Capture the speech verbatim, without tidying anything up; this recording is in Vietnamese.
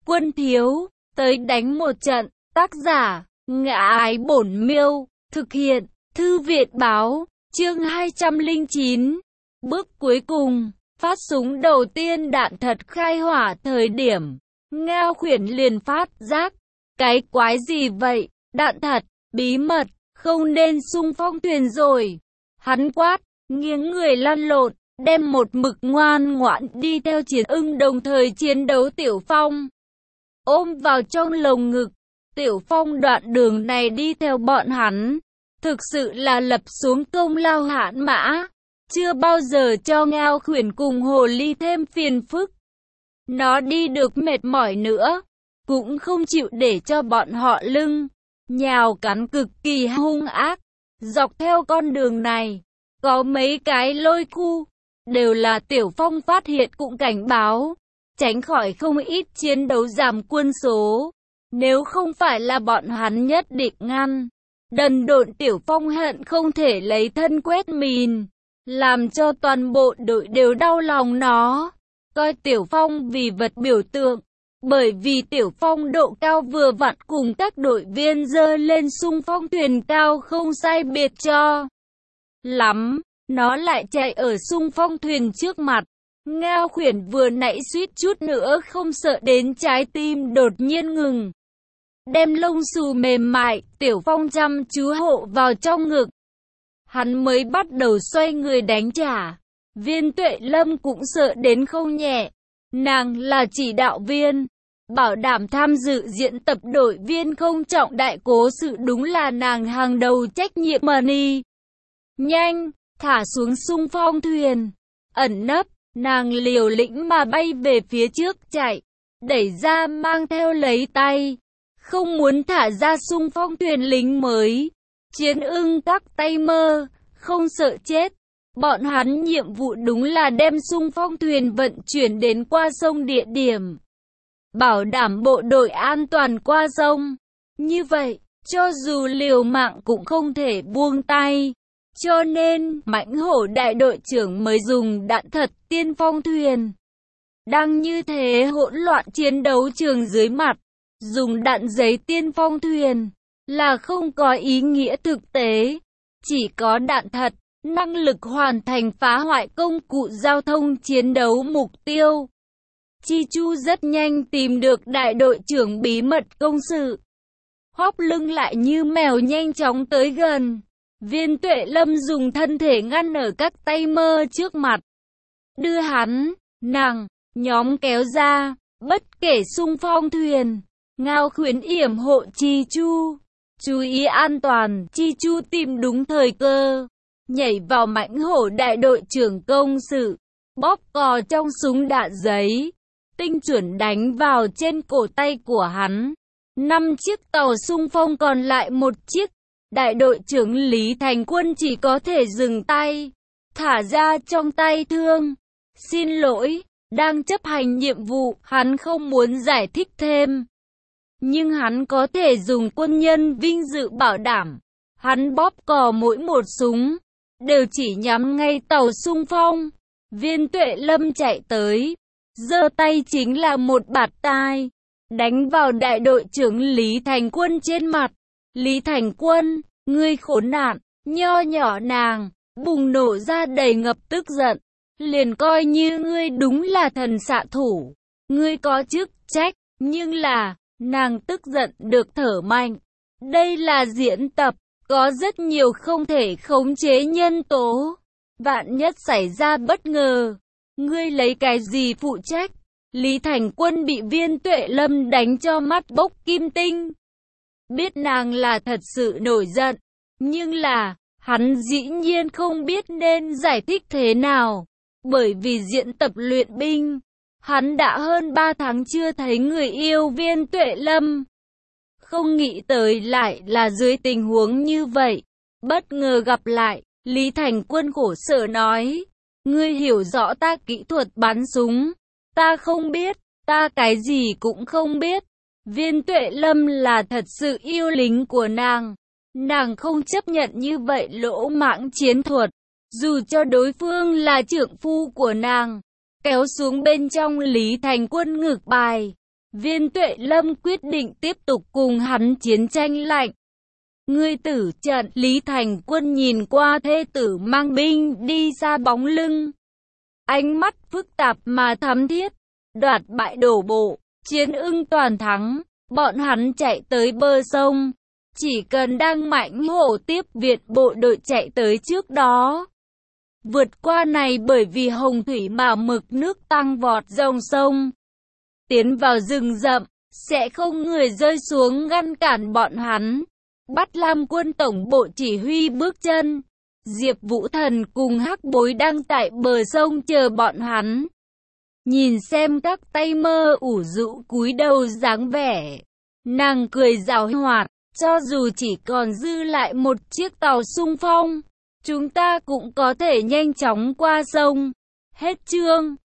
quân thiếu, tới đánh một trận. Tác giả, Ngã Ái Bổn Miêu, thực hiện, Thư viện báo, chương hai trăm lẻ chín. Bước cuối cùng, phát súng đầu tiên đạn thật khai hỏa thời điểm. Ngao Khuyển liền phát giác, cái quái gì vậy, đạn thật, bí mật, không nên xung phong thuyền rồi. Hắn quát, nghiêng người lăn lộn, đem một mực ngoan ngoãn đi theo Chiến Ưng đồng thời chiến đấu Tiểu Phong. Ôm vào trong lồng ngực, Tiểu Phong đoạn đường này đi theo bọn hắn, thực sự là lập xuống công lao hãn mã, chưa bao giờ cho Ngao Khuyển cùng hồ ly thêm phiền phức. Nó đi được mệt mỏi nữa, cũng không chịu để cho bọn họ lưng nhào cắn cực kỳ hung ác. Dọc theo con đường này, có mấy cái lôi khu, đều là Tiểu Phong phát hiện cũng cảnh báo, tránh khỏi không ít chiến đấu giảm quân số. Nếu không phải là bọn hắn nhất định ngăn, đần độn Tiểu Phong hận không thể lấy thân quét mìn, làm cho toàn bộ đội đều đau lòng nó, coi Tiểu Phong vì vật biểu tượng. Bởi vì Tiểu Phong độ cao vừa vặn cùng các đội viên dơ lên xung phong thuyền cao không sai biệt cho lắm, nó lại chạy ở xung phong thuyền trước mặt. Ngao Khuyển vừa nãy suýt chút nữa không sợ đến trái tim đột nhiên ngừng. Đem lông xù mềm mại, Tiểu Phong chăm chú hộ vào trong ngực. Hắn mới bắt đầu xoay người đánh trả. Viên Tuệ Lâm cũng sợ đến không nhẹ. Nàng là chỉ đạo viên, bảo đảm tham dự diễn tập đội viên không trọng đại cố sự đúng là nàng hàng đầu trách nhiệm money. Nhanh, thả xuống xung phong thuyền, ẩn nấp, nàng liều lĩnh mà bay về phía trước chạy, đẩy ra mang theo lấy tay. Không muốn thả ra xung phong thuyền lính mới. Chiến Ưng các tay mơ, không sợ chết. Bọn hắn nhiệm vụ đúng là đem xung phong thuyền vận chuyển đến qua sông địa điểm, bảo đảm bộ đội an toàn qua sông. Như vậy, cho dù liều mạng cũng không thể buông tay. Cho nên, Mãnh Hổ đại đội trưởng mới dùng đạn thật tiên phong thuyền. Đang như thế hỗn loạn chiến đấu trường dưới mặt, dùng đạn giấy tiên phong thuyền là không có ý nghĩa thực tế. Chỉ có đạn thật, năng lực hoàn thành phá hoại công cụ giao thông chiến đấu mục tiêu. Chi Chu rất nhanh tìm được đại đội trưởng bí mật công sự. Hóp lưng lại như mèo nhanh chóng tới gần. Viên Tuệ Lâm dùng thân thể ngăn ở các tay mơ trước mặt. Đưa hắn, nàng, nhóm kéo ra, bất kể xung phong thuyền. Ngao Khuyển yểm hộ Chi Chu. Chú ý an toàn, Chi Chu tìm đúng thời cơ. Nhảy vào Mãnh Hổ đại đội trưởng công sự. Bóp cò trong súng đạn giấy. Tinh chuẩn đánh vào trên cổ tay của hắn. Năm chiếc tàu xung phong còn lại một chiếc. Đại đội trưởng Lý Thành Quân chỉ có thể dừng tay. Thả ra trong tay thương. Xin lỗi, đang chấp hành nhiệm vụ, hắn không muốn giải thích thêm. Nhưng hắn có thể dùng quân nhân vinh dự bảo đảm. Hắn bóp cò mỗi một súng, đều chỉ nhắm ngay tàu xung phong. Viên Tuệ Lâm chạy tới, giơ tay chính là một bạt tai, đánh vào đại đội trưởng Lý Thành Quân trên mặt. Lý Thành Quân, ngươi khốn nạn, nho nhỏ nàng, bùng nổ ra đầy ngập tức giận. Liền coi như ngươi đúng là thần xạ thủ, ngươi có chức trách, nhưng là... Nàng tức giận được thở mạnh. Đây là diễn tập, có rất nhiều không thể khống chế nhân tố. Vạn nhất xảy ra bất ngờ, ngươi lấy cái gì phụ trách? Lý Thành Quân bị Viên Tuệ Lâm đánh cho mắt bốc kim tinh. Biết nàng là thật sự nổi giận, nhưng là, hắn dĩ nhiên không biết nên giải thích thế nào. Bởi vì diễn tập luyện binh, hắn đã hơn ba tháng chưa thấy người yêu Viên Tuệ Lâm. Không nghĩ tới lại là dưới tình huống như vậy. Bất ngờ gặp lại, Lý Thành Quân khổ sở nói. Ngươi hiểu rõ ta kỹ thuật bắn súng. Ta không biết, ta cái gì cũng không biết. Viên Tuệ Lâm là thật sự yêu lính của nàng. Nàng không chấp nhận như vậy lỗ mãng chiến thuật. Dù cho đối phương là trượng phu của nàng. Kéo xuống bên trong Lý Thành Quân ngực bài. Viên Tuệ Lâm quyết định tiếp tục cùng hắn chiến tranh lạnh. Ngươi tử trận, Lý Thành Quân nhìn qua thê tử mang binh đi xa bóng lưng. Ánh mắt phức tạp mà thắm thiết, đoạt bại đổ bộ, chiến ưng toàn thắng, bọn hắn chạy tới bờ sông. Chỉ cần đang mãnh hổ tiếp viện bộ đội chạy tới trước đó. Vượt qua này bởi vì hồng thủy mà mực nước tăng vọt dòng sông. Tiến vào rừng rậm, sẽ không người rơi xuống ngăn cản bọn hắn. Bắt Lam quân tổng bộ chỉ huy bước chân. Diệp Vũ Thần cùng Hắc Bối đang tại bờ sông chờ bọn hắn. Nhìn xem các tay mơ ủ rũ cúi đầu dáng vẻ. Nàng cười giảo hoạt, cho dù chỉ còn dư lại một chiếc tàu xung phong, chúng ta cũng có thể nhanh chóng qua sông. Hết chương.